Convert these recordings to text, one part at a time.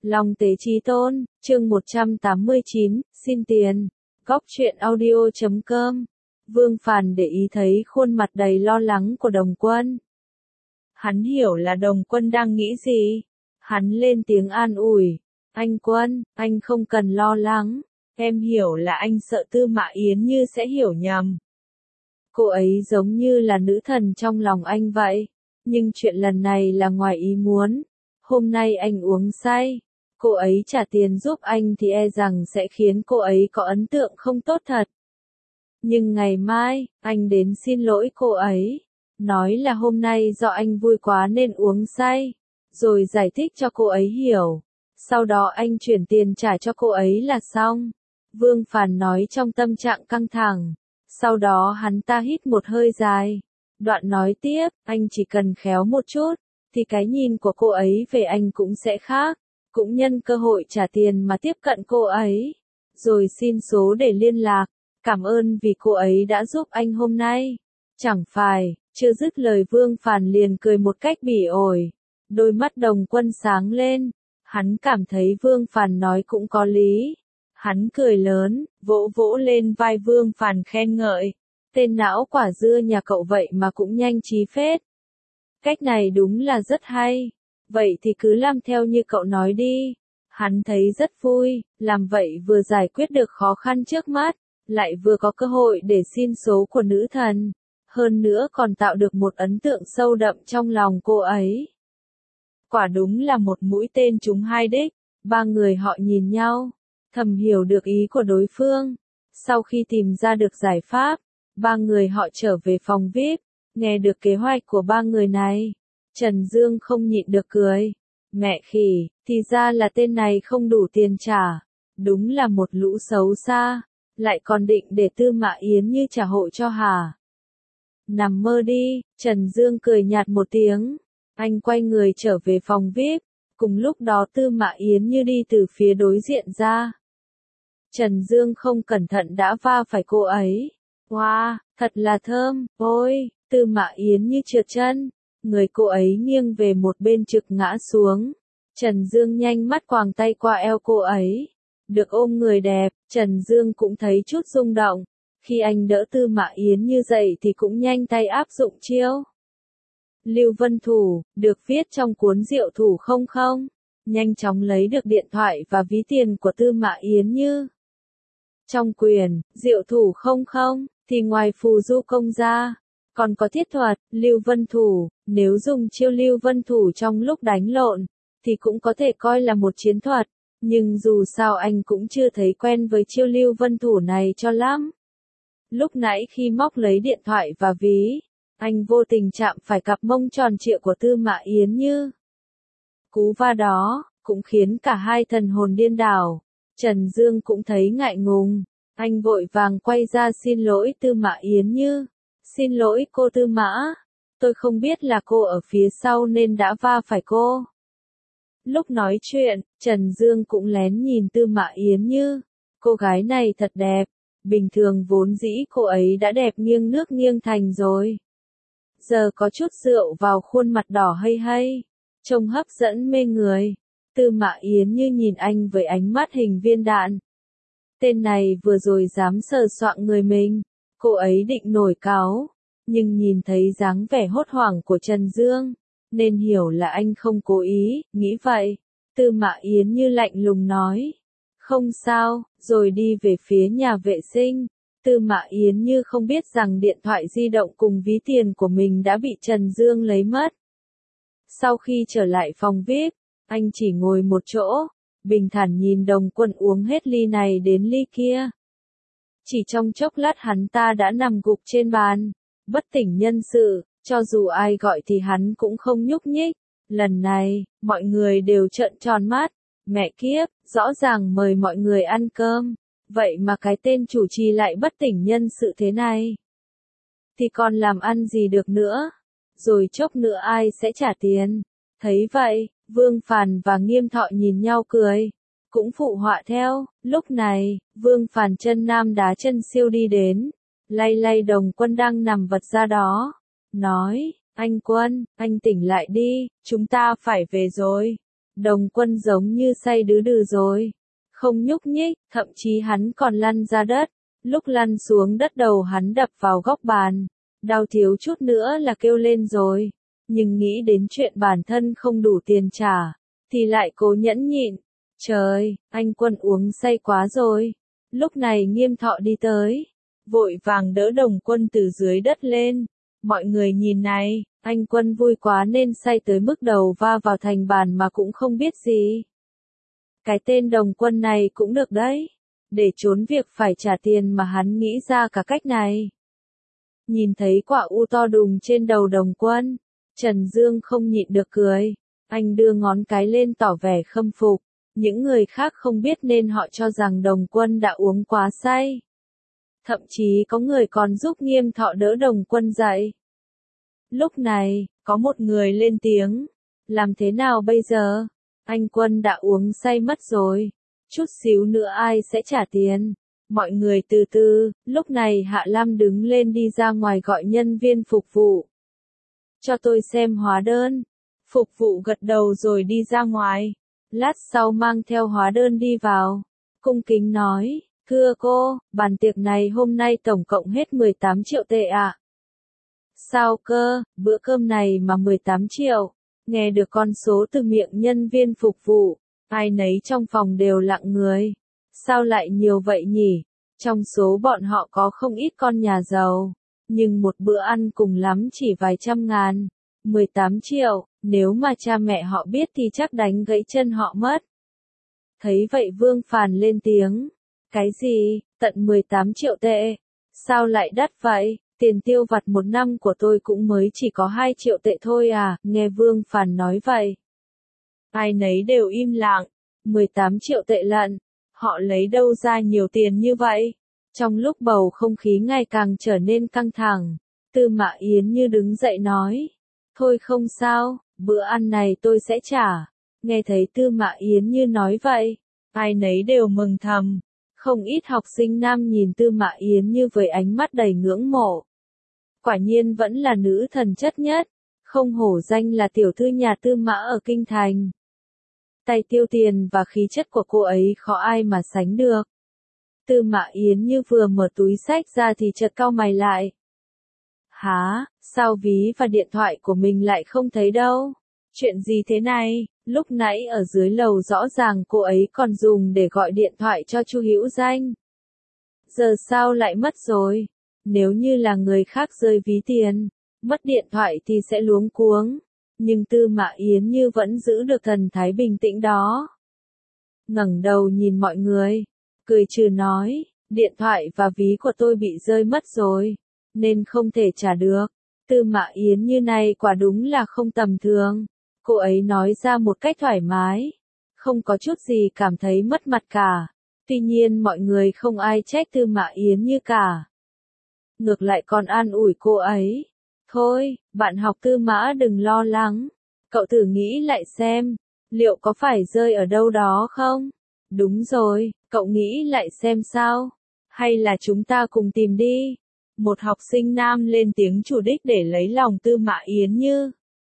Long Tế Chí Tôn, chương 189, xin tiền. Góc truyện audio.com. Vương Phàn để ý thấy khuôn mặt đầy lo lắng của Đồng Quân. Hắn hiểu là Đồng Quân đang nghĩ gì. Hắn lên tiếng an ủi. Anh Quân, anh không cần lo lắng. Em hiểu là anh sợ Tư Mã Yến Như sẽ hiểu nhầm. Cô ấy giống như là nữ thần trong lòng anh vậy. Nhưng chuyện lần này là ngoài ý muốn. Hôm nay anh uống say. Cô ấy trả tiền giúp anh thì e rằng sẽ khiến cô ấy có ấn tượng không tốt thật. Nhưng ngày mai, anh đến xin lỗi cô ấy. Nói là hôm nay do anh vui quá nên uống say. Rồi giải thích cho cô ấy hiểu. Sau đó anh chuyển tiền trả cho cô ấy là xong. Vương Phàn nói trong tâm trạng căng thẳng. Sau đó hắn ta hít một hơi dài. Đoạn nói tiếp, anh chỉ cần khéo một chút, thì cái nhìn của cô ấy về anh cũng sẽ khác. Cũng nhân cơ hội trả tiền mà tiếp cận cô ấy. Rồi xin số để liên lạc. Cảm ơn vì cô ấy đã giúp anh hôm nay. Chẳng phải, chưa dứt lời Vương Phàn liền cười một cách bỉ ổi. Đôi mắt Đồng Quân sáng lên. Hắn cảm thấy Vương Phàn nói cũng có lý. Hắn cười lớn, vỗ vỗ lên vai Vương Phàn khen ngợi. Tên não quả dưa nhà cậu vậy mà cũng nhanh trí phết. Cách này đúng là rất hay. Vậy thì cứ làm theo như cậu nói đi. Hắn thấy rất vui, làm vậy vừa giải quyết được khó khăn trước mắt, lại vừa có cơ hội để xin số của nữ thần. Hơn nữa còn tạo được một ấn tượng sâu đậm trong lòng cô ấy. Quả đúng là một mũi tên trúng hai đích. Ba người họ nhìn nhau, thầm hiểu được ý của đối phương. Sau khi tìm ra được giải pháp, ba người họ trở về phòng VIP, nghe được kế hoạch của ba người này. Trần Dương không nhịn được cười. Mẹ khỉ, thì ra là tên này không đủ tiền trả. Đúng là một lũ xấu xa. Lại còn định để Tư Mã Yến Như trả hộ cho hả? Nằm mơ đi, Trần Dương cười nhạt một tiếng. Anh quay người trở về phòng VIP. Cùng lúc đó Tư Mã Yến Như đi từ phía đối diện ra. Trần Dương không cẩn thận đã va phải cô ấy. Wow, thật là thơm, ôi, Tư Mã Yến Như trượt chân. Người cô ấy nghiêng về một bên trực ngã xuống. Trần Dương nhanh mắt quàng tay qua eo cô ấy. Được ôm người đẹp, Trần Dương cũng thấy chút rung động. Khi anh đỡ Tư Mã Yến Như dậy thì cũng nhanh tay áp dụng chiêu Lưu Vân Thủ, được viết trong cuốn Diệu Thủ 00. Nhanh chóng lấy được điện thoại và ví tiền của Tư Mã Yến Như. Trong quyền, Diệu Thủ 00, thì ngoài phù du công ra, còn có thiết thuật, Lưu Vân Thủ. Nếu dùng chiêu Lưu Vân Thủ trong lúc đánh lộn, thì cũng có thể coi là một chiến thuật. Nhưng dù sao anh cũng chưa thấy quen với chiêu Lưu Vân Thủ này cho lắm. Lúc nãy khi móc lấy điện thoại và ví, anh vô tình chạm phải cặp mông tròn trịa của Tư Mã Yến Như. Cú va đó, cũng khiến cả hai thần hồn điên đảo. Trần Dương cũng thấy ngại ngùng. Anh vội vàng quay ra xin lỗi Tư Mã Yến Như. Xin lỗi cô Tư Mã. Tôi không biết là cô ở phía sau nên đã va phải cô. Lúc nói chuyện, Trần Dương cũng lén nhìn Tư Mã Yến Như. Cô gái này thật đẹp. Bình thường vốn dĩ cô ấy đã đẹp nghiêng nước nghiêng thành rồi. Giờ có chút rượu vào khuôn mặt đỏ hây hây. Trông hấp dẫn mê người. Tư Mã Yến Như nhìn anh với ánh mắt hình viên đạn. Tên này vừa rồi dám sờ soạng người mình. Cô ấy định nổi cáu. Nhưng nhìn thấy dáng vẻ hốt hoảng của Trần Dương, nên hiểu là anh không cố ý, nghĩ vậy. Tư Mã Yến Như lạnh lùng nói. Không sao, rồi đi về phía nhà vệ sinh. Tư Mã Yến Như không biết rằng điện thoại di động cùng ví tiền của mình đã bị Trần Dương lấy mất. Sau khi trở lại phòng VIP, anh chỉ ngồi một chỗ, bình thản nhìn Đồng Quân uống hết ly này đến ly kia. Chỉ trong chốc lát hắn ta đã nằm gục trên bàn, bất tỉnh nhân sự, cho dù ai gọi thì hắn cũng không nhúc nhích. Lần này, mọi người đều trợn tròn mắt. Mẹ kiếp, rõ ràng mời mọi người ăn cơm. Vậy mà cái tên chủ trì lại bất tỉnh nhân sự thế này. Thì còn làm ăn gì được nữa? Rồi chốc nữa ai sẽ trả tiền? Thấy vậy, Vương Phàn và Nghiêm Thọ nhìn nhau cười. Cũng phụ họa theo. Lúc này, Vương Phàn chân nam đá chân siêu đi đến. Lay lay Đồng Quân đang nằm vật ra đó. Nói, anh Quân, anh tỉnh lại đi, chúng ta phải về rồi. Đồng Quân giống như say đứ đừ rồi. Không nhúc nhích, thậm chí hắn còn lăn ra đất. Lúc lăn xuống đất đầu hắn đập vào góc bàn. Đau thiếu chút nữa là kêu lên rồi. Nhưng nghĩ đến chuyện bản thân không đủ tiền trả. Thì lại cố nhẫn nhịn. Trời, anh Quân uống say quá rồi. Lúc này Nghiêm Thọ đi tới. Vội vàng đỡ Đồng Quân từ dưới đất lên. Mọi người nhìn này, anh Quân vui quá nên say tới mức đầu va vào thành bàn mà cũng không biết gì. Cái tên Đồng Quân này cũng được đấy. Để trốn việc phải trả tiền mà hắn nghĩ ra cả cách này. Nhìn thấy quả u to đùng trên đầu Đồng Quân, Trần Dương không nhịn được cười. Anh đưa ngón cái lên tỏ vẻ khâm phục. Những người khác không biết nên họ cho rằng Đồng Quân đã uống quá say. Thậm chí có người còn giúp Nghiêm Thọ đỡ Đồng Quân dậy. Lúc này, có một người lên tiếng. Làm thế nào bây giờ? Anh Quân đã uống say mất rồi. Chút xíu nữa ai sẽ trả tiền? Mọi người từ từ, lúc này Hạ Lam đứng lên đi ra ngoài gọi nhân viên phục vụ. Cho tôi xem hóa đơn. Phục vụ gật đầu rồi đi ra ngoài. Lát sau mang theo hóa đơn đi vào. Cung kính nói, thưa cô, bàn tiệc này hôm nay tổng cộng hết 18 triệu tệ ạ. Sao cơ, bữa cơm này mà 18 triệu. Nghe được con số từ miệng nhân viên phục vụ, ai nấy trong phòng đều lặng người. Sao lại nhiều vậy nhỉ? Trong số bọn họ có không ít con nhà giàu. Nhưng một bữa ăn cùng lắm chỉ vài trăm ngàn. 18 triệu, nếu mà cha mẹ họ biết thì chắc đánh gãy chân họ mất. Thấy vậy Vương Phàn lên tiếng. Cái gì, tận 18 triệu tệ? Sao lại đắt vậy? Tiền tiêu vặt một năm của tôi cũng mới chỉ có 2 triệu tệ thôi à, nghe Vương Phàn nói vậy. Ai nấy đều im lặng, 18 triệu tệ lận, họ lấy đâu ra nhiều tiền như vậy? Trong lúc bầu không khí ngày càng trở nên căng thẳng, Tư Mã Yến như đứng dậy nói. Thôi không sao, bữa ăn này tôi sẽ trả. Nghe thấy Tư Mã Yến như nói vậy, ai nấy đều mừng thầm. Không ít học sinh nam nhìn Tư Mã Yến như với ánh mắt đầy ngưỡng mộ. Quả nhiên vẫn là nữ thần chất nhất, không hổ danh là tiểu thư nhà Tư Mã ở Kinh Thành. Tay tiêu tiền và khí chất của cô ấy khó ai mà sánh được. Tư Mã Yến như vừa mở túi xách ra thì chợt cau mày lại. Hả, sao ví và điện thoại của mình lại không thấy đâu? Chuyện gì thế này? Lúc nãy ở dưới lầu rõ ràng cô ấy còn dùng để gọi điện thoại cho Chu Hữu Danh. Giờ sao lại mất rồi? Nếu như là người khác rơi ví tiền, mất điện thoại thì sẽ luống cuống. Nhưng Tư Mã Yến như vẫn giữ được thần thái bình tĩnh đó. Ngẩng đầu nhìn mọi người, cười trừ nói, điện thoại và ví của tôi bị rơi mất rồi, nên không thể trả được. Tư Mã Yến như này quả đúng là không tầm thường. Cô ấy nói ra một cách thoải mái, không có chút gì cảm thấy mất mặt cả. Tuy nhiên mọi người không ai trách Tư Mã Yến như cả. Ngược lại còn an ủi cô ấy. Thôi, bạn học Tư Mã đừng lo lắng. Cậu thử nghĩ lại xem, liệu có phải rơi ở đâu đó không? Đúng rồi, cậu nghĩ lại xem sao? Hay là chúng ta cùng tìm đi? Một học sinh nam lên tiếng chủ đích để lấy lòng Tư Mã Yến như.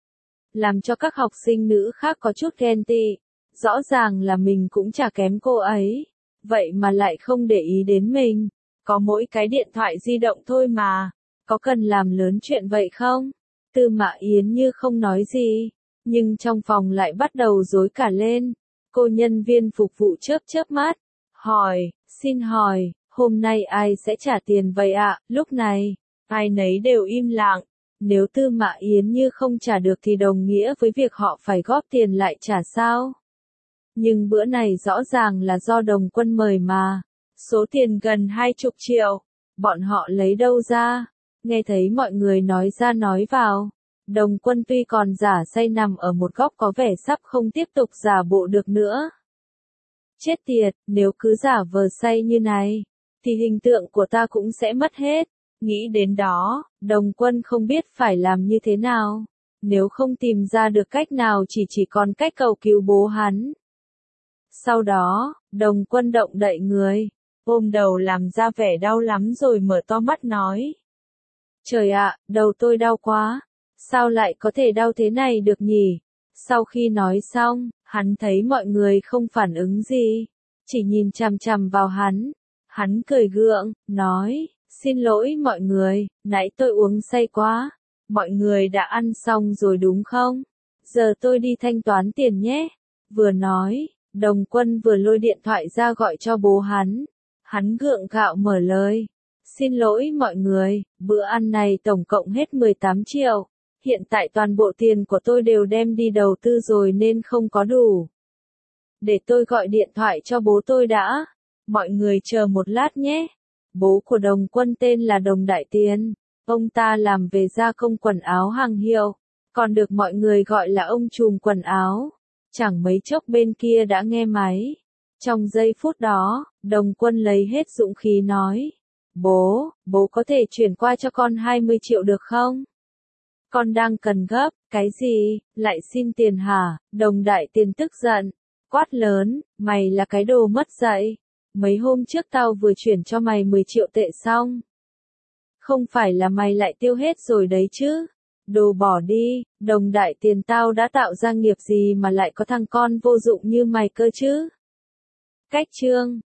Làm cho các học sinh nữ khác có chút ghen tị. Rõ ràng là mình cũng chả kém cô ấy. Vậy mà lại không để ý đến mình. Có mỗi cái điện thoại di động thôi mà. Có cần làm lớn chuyện vậy không? Tư Mã Yến như không nói gì. Nhưng trong phòng lại bắt đầu rối cả lên. Cô nhân viên phục vụ chớp chớp mắt. Hỏi, xin hỏi, hôm nay ai sẽ trả tiền vậy ạ? Lúc này, ai nấy đều im lặng. Nếu Tư Mã Yến như không trả được thì đồng nghĩa với việc họ phải góp tiền lại trả sao? Nhưng bữa này rõ ràng là do Đồng Quân mời mà. Số tiền gần 20 triệu. Bọn họ lấy đâu ra? Nghe thấy mọi người nói ra nói vào. Đồng Quân tuy còn giả say nằm ở một góc có vẻ sắp không tiếp tục giả bộ được nữa. Chết tiệt, nếu cứ giả vờ say như này, thì hình tượng của ta cũng sẽ mất hết. Nghĩ đến đó, Đồng Quân không biết phải làm như thế nào. Nếu không tìm ra được cách nào chỉ còn cách cầu cứu bố hắn. Sau đó, Đồng Quân động đậy người, ôm đầu làm ra vẻ đau lắm rồi mở to mắt nói. Trời ạ, đầu tôi đau quá. Sao lại có thể đau thế này được nhỉ? Sau khi nói xong, hắn thấy mọi người không phản ứng gì, chỉ nhìn chằm chằm vào hắn. Hắn cười gượng, nói, xin lỗi mọi người, nãy tôi uống say quá. Mọi người đã ăn xong rồi đúng không? Giờ tôi đi thanh toán tiền nhé. Vừa nói, Đồng Quân vừa lôi điện thoại ra gọi cho bố hắn. Hắn gượng gạo mở lời. Xin lỗi mọi người, bữa ăn này tổng cộng hết 18 triệu. Hiện tại toàn bộ tiền của tôi đều đem đi đầu tư rồi nên không có đủ. Để tôi gọi điện thoại cho bố tôi đã. Mọi người chờ một lát nhé. Bố của Đồng Quân tên là Đồng Đại Tiến. Ông ta làm về gia công quần áo hàng hiệu, còn được mọi người gọi là ông trùm quần áo. Chẳng mấy chốc bên kia đã nghe máy. Trong giây phút đó, Đồng Quân lấy hết dũng khí nói. Bố có thể chuyển qua cho con 20 triệu được không? Con đang cần gấp, cái gì, lại xin tiền hả? Đồng Đại Tiền tức giận, quát lớn, mày là cái đồ mất dạy. Mấy hôm trước tao vừa chuyển cho mày 10 triệu tệ xong. Không phải là mày lại tiêu hết rồi đấy chứ? Đồ bỏ đi, Đồng Đại Tiền tao đã tạo ra nghiệp gì mà lại có thằng con vô dụng như mày cơ chứ? Cách chương